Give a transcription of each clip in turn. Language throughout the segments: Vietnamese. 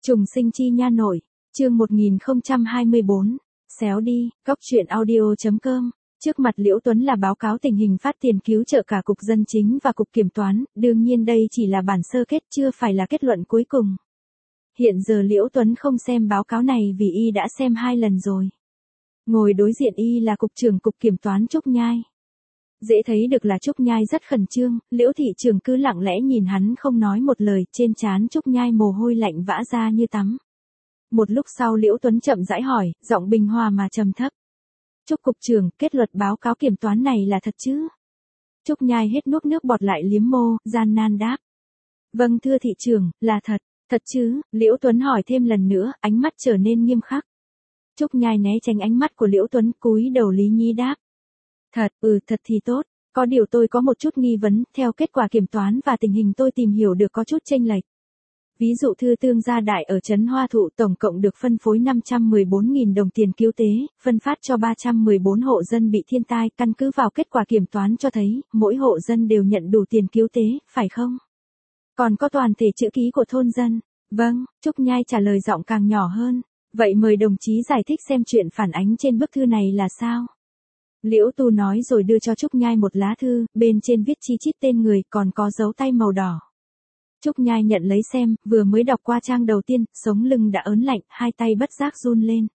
Trùng sinh chi nha nội, chương 1024, xéo đi, góc truyện audio.com. Trước mặt Liễu Tuấn là báo cáo tình hình phát tiền cứu trợ cả Cục Dân chính và Cục Kiểm toán, đương nhiên đây chỉ là bản sơ kết chưa phải là kết luận cuối cùng. Hiện giờ Liễu Tuấn không xem báo cáo này vì y đã xem 2 lần rồi. Ngồi đối diện y là Cục trưởng Cục Kiểm toán Trúc Nhai. Dễ thấy được là Trúc Nhai rất khẩn trương, Liễu thị trưởng cứ lặng lẽ nhìn hắn không nói một lời, trên trán Trúc Nhai mồ hôi lạnh vã ra như tắm. Một lúc sau Liễu Tuấn chậm rãi hỏi, giọng bình hòa mà trầm thấp. Trúc cục trưởng, kết luận báo cáo kiểm toán này là thật chứ? Trúc Nhai hết nuốt nước bọt lại liếm môi, gian nan đáp. Vâng thưa thị trưởng, là thật, thật chứ? Liễu Tuấn hỏi thêm lần nữa, ánh mắt trở nên nghiêm khắc. Trúc Nhai né tránh ánh mắt của Liễu Tuấn, cúi đầu lý nhí đáp. Thật, thật thì tốt, có điều tôi có một chút nghi vấn, theo kết quả kiểm toán và tình hình tôi tìm hiểu được có chút chênh lệch. Ví dụ thư Tương Gia Đại ở trấn Hoa Thụ tổng cộng được phân phối 514.000 đồng tiền cứu tế, phân phát cho 314 hộ dân bị thiên tai, căn cứ vào kết quả kiểm toán cho thấy, mỗi hộ dân đều nhận đủ tiền cứu tế, phải không? Còn có toàn thể chữ ký của thôn dân. Vâng, Trúc Nhai trả lời giọng càng nhỏ hơn. Vậy mời đồng chí giải thích xem chuyện phản ánh trên bức thư này là sao? Liễu Tu nói rồi đưa cho Trúc Nhai một lá thư, bên trên viết chi chít tên người, còn có dấu tay màu đỏ. Trúc Nhai nhận lấy xem, vừa mới đọc qua trang đầu tiên, sống lưng đã ớn lạnh, hai tay bất giác run lên.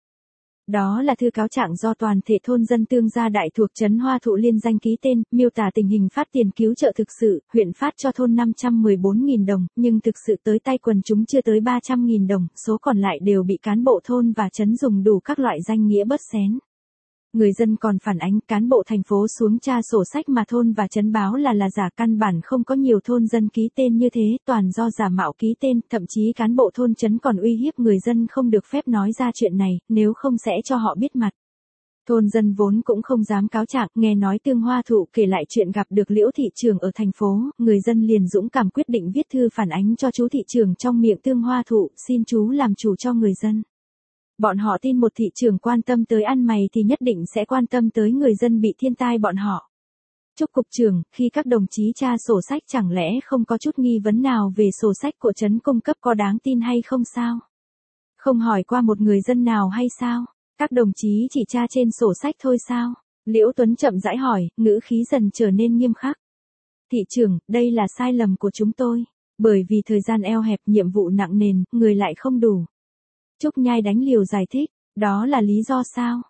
Đó là thư cáo trạng do toàn thể thôn dân Tương Gia Đại thuộc trấn Hoa Thụ liên danh ký tên, miêu tả tình hình phát tiền cứu trợ thực sự, huyện phát cho thôn 514.000 đồng, nhưng thực sự tới tay quần chúng chưa tới 300.000 đồng, số còn lại đều bị cán bộ thôn và trấn dùng đủ các loại danh nghĩa bớt xén. Người dân còn phản ánh cán bộ thành phố xuống tra sổ sách mà thôn và trấn báo là giả, căn bản không có nhiều thôn dân ký tên như thế, toàn do giả mạo ký tên, thậm chí cán bộ thôn trấn còn uy hiếp người dân không được phép nói ra chuyện này, nếu không sẽ cho họ biết mặt. Thôn dân vốn cũng không dám cáo trạng, nghe nói Tương Hoa Thụ kể lại chuyện gặp được Liễu thị trưởng ở thành phố, người dân liền dũng cảm quyết định viết thư phản ánh cho chú thị trưởng trong miệng Tương Hoa Thụ, xin chú làm chủ cho người dân. Bọn họ tin một thị trưởng quan tâm tới ăn mày thì nhất định sẽ quan tâm tới người dân bị thiên tai bọn họ. Trúc cục trưởng, khi các đồng chí tra sổ sách chẳng lẽ không có chút nghi vấn nào về sổ sách của trấn cung cấp có đáng tin hay không sao? Không hỏi qua một người dân nào hay sao? Các đồng chí chỉ tra trên sổ sách thôi sao? Liễu Tuấn chậm rãi hỏi, ngữ khí dần trở nên nghiêm khắc. Thị trưởng, đây là sai lầm của chúng tôi. Bởi vì thời gian eo hẹp, nhiệm vụ nặng nề, người lại không đủ. Trúc Nhai đánh liều giải thích, đó là lý do sao?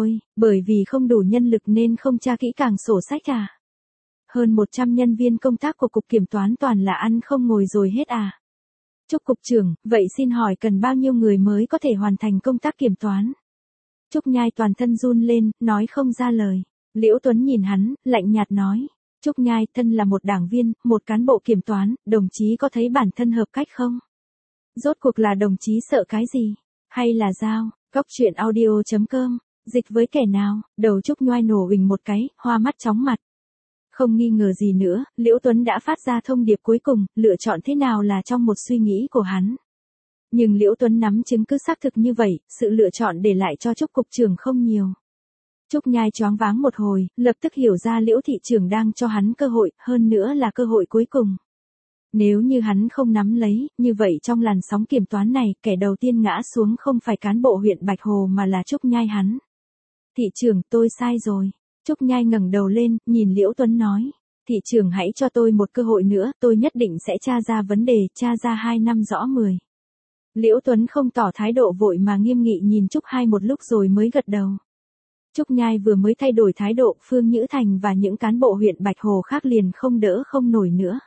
Bởi vì không đủ nhân lực nên không tra kỹ càng sổ sách à? Hơn 100 nhân viên công tác của Cục Kiểm toán toàn là ăn không ngồi rồi hết à? Trúc Cục trưởng, vậy xin hỏi cần bao nhiêu người mới có thể hoàn thành công tác kiểm toán? Trúc Nhai toàn thân run lên, nói không ra lời. Liễu Tuấn nhìn hắn, lạnh nhạt nói. Trúc Nhai, thân là một đảng viên, một cán bộ kiểm toán, đồng chí có thấy bản thân hợp cách không? Rốt cuộc là đồng chí sợ cái gì? Hay là dao? Góc truyện audio.com. Dịch với kẻ nào? Đầu Trúc Nhai nổ huỳnh một cái, hoa mắt chóng mặt. Không nghi ngờ gì nữa, Liễu Tuấn đã phát ra thông điệp cuối cùng, lựa chọn thế nào là trong một suy nghĩ của hắn. Nhưng Liễu Tuấn nắm chứng cứ xác thực như vậy, sự lựa chọn để lại cho Trúc cục trưởng không nhiều. Trúc Nhai choáng váng một hồi, lập tức hiểu ra Liễu thị trưởng đang cho hắn cơ hội, hơn nữa là cơ hội cuối cùng. Nếu như hắn không nắm lấy, như vậy trong làn sóng kiểm toán này, kẻ đầu tiên ngã xuống không phải cán bộ huyện Bạch Hồ mà là Trúc Nhai hắn. Thị trưởng, tôi sai rồi. Trúc Nhai ngẩng đầu lên, nhìn Liễu Tuấn nói. Thị trưởng hãy cho tôi một cơ hội nữa, tôi nhất định sẽ tra ra vấn đề, tra ra 2 năm rõ 10. Liễu Tuấn không tỏ thái độ vội mà nghiêm nghị nhìn Trúc Hai một lúc rồi mới gật đầu. Trúc Nhai vừa mới thay đổi thái độ, Phương Nhữ Thành và những cán bộ huyện Bạch Hồ khác liền không đỡ không nổi nữa.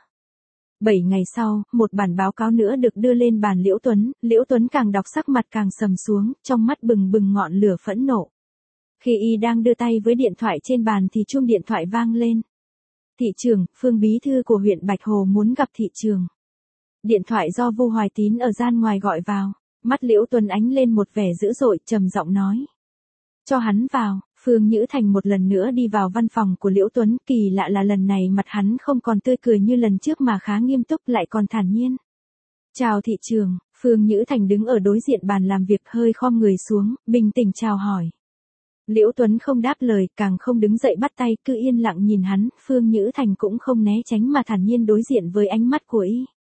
7 ngày sau, một bản báo cáo nữa được đưa lên bàn Liễu Tuấn càng đọc sắc mặt càng sầm xuống, trong mắt bừng bừng ngọn lửa phẫn nộ. Khi y đang đưa tay với điện thoại trên bàn thì chuông điện thoại vang lên. Thị trưởng, Phương bí thư của huyện Bạch Hồ muốn gặp thị trưởng. Điện thoại do Vu Hoài Tín ở gian ngoài gọi vào, mắt Liễu Tuấn ánh lên một vẻ dữ dội, trầm giọng nói. Cho hắn vào. Phương Nhữ Thành một lần nữa đi vào văn phòng của Liễu Tuấn, kỳ lạ là lần này mặt hắn không còn tươi cười như lần trước mà khá nghiêm túc, lại còn thản nhiên. Chào thị trưởng. Phương Nhữ Thành đứng ở đối diện bàn làm việc, hơi khom người xuống, bình tĩnh chào hỏi. Liễu Tuấn không đáp lời, càng không đứng dậy bắt tay, cứ yên lặng nhìn hắn, Phương Nhữ Thành cũng không né tránh mà thản nhiên đối diện với ánh mắt của y.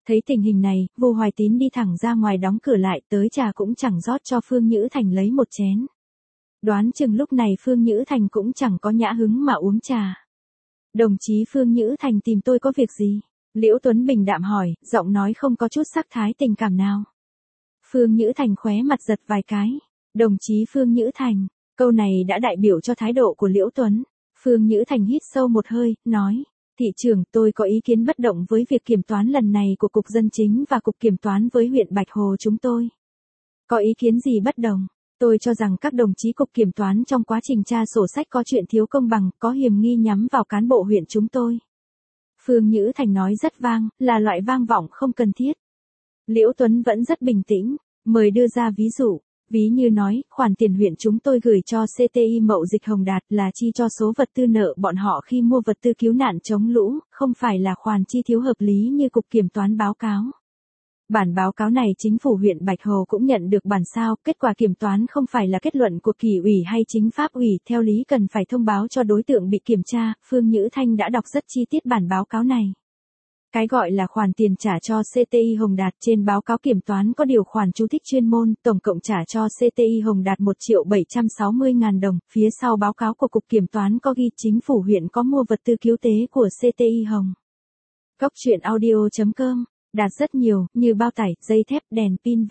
Thấy tình hình này, Vu Hoài Tín đi thẳng ra ngoài đóng cửa lại, tới trà cũng chẳng rót cho Phương Nhữ Thành lấy một chén. Đoán chừng lúc này Phương Nhữ Thành cũng chẳng có nhã hứng mà uống trà. Đồng chí Phương Nhữ Thành tìm tôi có việc gì? Liễu Tuấn bình đạm hỏi, giọng nói không có chút sắc thái tình cảm nào. Phương Nhữ Thành khóe mặt giật vài cái. Đồng chí Phương Nhữ Thành, câu này đã đại biểu cho thái độ của Liễu Tuấn. Phương Nhữ Thành hít sâu một hơi, nói, thị trưởng, tôi có ý kiến bất động với việc kiểm toán lần này của Cục Dân Chính và Cục Kiểm toán với huyện Bạch Hồ chúng tôi. Có ý kiến gì bất đồng? Tôi cho rằng các đồng chí Cục Kiểm toán trong quá trình tra sổ sách có chuyện thiếu công bằng, có hiểm nghi nhắm vào cán bộ huyện chúng tôi. Phương Nhữ Thành nói rất vang, là loại vang vọng không cần thiết. Liễu Tuấn vẫn rất bình tĩnh, mời đưa ra ví dụ. Ví như nói, khoản tiền huyện chúng tôi gửi cho CTI Mậu Dịch Hồng Đạt là chi cho số vật tư nợ bọn họ khi mua vật tư cứu nạn chống lũ, không phải là khoản chi thiếu hợp lý như Cục Kiểm toán báo cáo. Bản báo cáo này chính phủ huyện Bạch Hồ cũng nhận được bản sao, kết quả kiểm toán không phải là kết luận của Kỷ ủy hay chính pháp ủy, theo lý cần phải thông báo cho đối tượng bị kiểm tra. Phương Nhữ Thanh đã đọc rất chi tiết bản báo cáo này. Cái gọi là khoản tiền trả cho CTI Hồng Đạt trên báo cáo kiểm toán có điều khoản chú thích chuyên môn, tổng cộng trả cho CTI Hồng Đạt 1.760.000 đồng, phía sau báo cáo của Cục Kiểm toán có ghi chính phủ huyện có mua vật tư cứu tế của CTI Hồng. Góc truyện audio.com, đạt rất nhiều, như bao tải, dây thép, đèn pin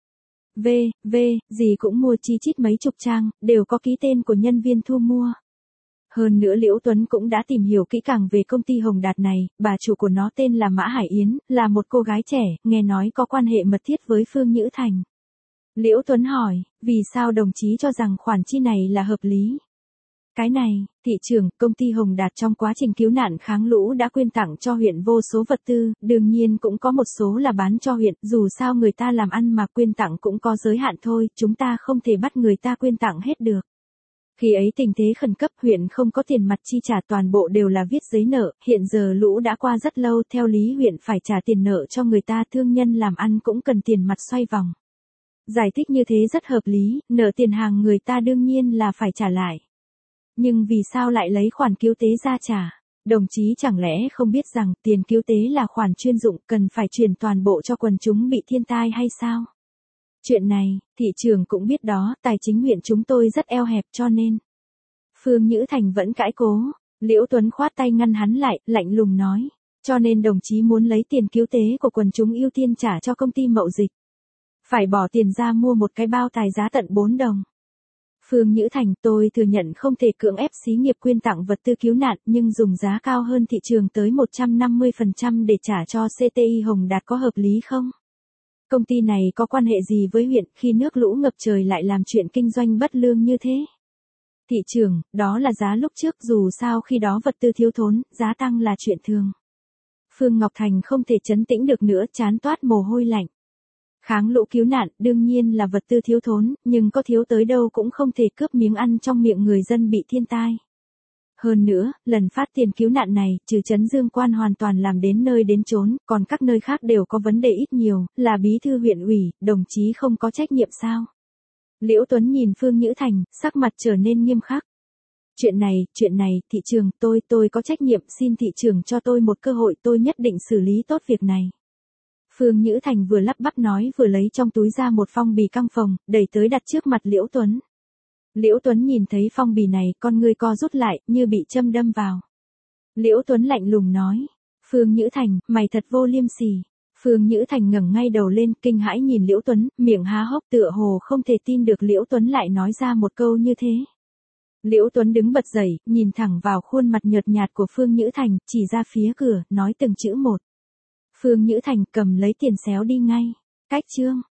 gì cũng mua chi chít mấy chục trang, đều có ký tên của nhân viên thu mua. Hơn nữa Liễu Tuấn cũng đã tìm hiểu kỹ càng về công ty Hồng Đạt này, bà chủ của nó tên là Mã Hải Yến, là một cô gái trẻ, nghe nói có quan hệ mật thiết với Phương Nhữ Thành. Liễu Tuấn hỏi, vì sao đồng chí cho rằng khoản chi này là hợp lý? Cái này, thị trưởng, công ty Hồng Đạt trong quá trình cứu nạn kháng lũ đã quyên tặng cho huyện vô số vật tư, đương nhiên cũng có một số là bán cho huyện, dù sao người ta làm ăn mà quyên tặng cũng có giới hạn thôi, chúng ta không thể bắt người ta quyên tặng hết được. Khi ấy tình thế khẩn cấp huyện không có tiền mặt chi trả, toàn bộ đều là viết giấy nợ, hiện giờ lũ đã qua rất lâu, theo lý huyện phải trả tiền nợ cho người ta, thương nhân làm ăn cũng cần tiền mặt xoay vòng. Giải thích như thế rất hợp lý, nợ tiền hàng người ta đương nhiên là phải trả lại. Nhưng vì sao lại lấy khoản cứu tế ra trả? Đồng chí chẳng lẽ không biết rằng tiền cứu tế là khoản chuyên dụng, cần phải chuyển toàn bộ cho quần chúng bị thiên tai hay sao? Chuyện này, thị trường cũng biết đó, tài chính huyện chúng tôi rất eo hẹp cho nên. Phương Nhữ Thành vẫn cãi cố, Liễu Tuấn khoát tay ngăn hắn lại, lạnh lùng nói. Cho nên đồng chí muốn lấy tiền cứu tế của quần chúng ưu tiên trả cho công ty Mậu Dịch. Phải bỏ tiền ra mua một cái bao tài giá tận 4 đồng. Phương Nhữ Thành, tôi thừa nhận không thể cưỡng ép xí nghiệp quyên tặng vật tư cứu nạn, nhưng dùng giá cao hơn thị trường tới 150% để trả cho CTI Hồng Đạt có hợp lý không? Công ty này có quan hệ gì với huyện khi nước lũ ngập trời lại làm chuyện kinh doanh bất lương như thế? Thị trường, đó là giá lúc trước, dù sao khi đó vật tư thiếu thốn, giá tăng là chuyện thường. Phương Ngọc Thành không thể trấn tĩnh được nữa, trán toát mồ hôi lạnh. Kháng lũ cứu nạn, đương nhiên là vật tư thiếu thốn, nhưng có thiếu tới đâu cũng không thể cướp miếng ăn trong miệng người dân bị thiên tai. Hơn nữa, lần phát tiền cứu nạn này, trừ Trấn Dương Quan hoàn toàn làm đến nơi đến chốn, còn các nơi khác đều có vấn đề ít nhiều, là bí thư huyện ủy, đồng chí không có trách nhiệm sao? Liễu Tuấn nhìn Phương Nhữ Thành, sắc mặt trở nên nghiêm khắc. Chuyện này, thị trường, tôi có trách nhiệm, xin thị trường cho tôi một cơ hội, tôi nhất định xử lý tốt việc này. Phương Nhữ Thành vừa lắp bắp nói vừa lấy trong túi ra một phong bì căng phồng, đẩy tới đặt trước mặt Liễu Tuấn. Liễu Tuấn nhìn thấy phong bì này, con ngươi co rút lại, như bị châm đâm vào. Liễu Tuấn lạnh lùng nói, Phương Nhữ Thành, mày thật vô liêm sỉ. Phương Nhữ Thành ngẩng ngay đầu lên, kinh hãi nhìn Liễu Tuấn, miệng há hốc tựa hồ không thể tin được Liễu Tuấn lại nói ra một câu như thế. Liễu Tuấn đứng bật dậy, nhìn thẳng vào khuôn mặt nhợt nhạt của Phương Nhữ Thành, chỉ ra phía cửa, nói từng chữ một. Phương Nhữ Thành cầm lấy tiền xéo đi ngay. Cách chương.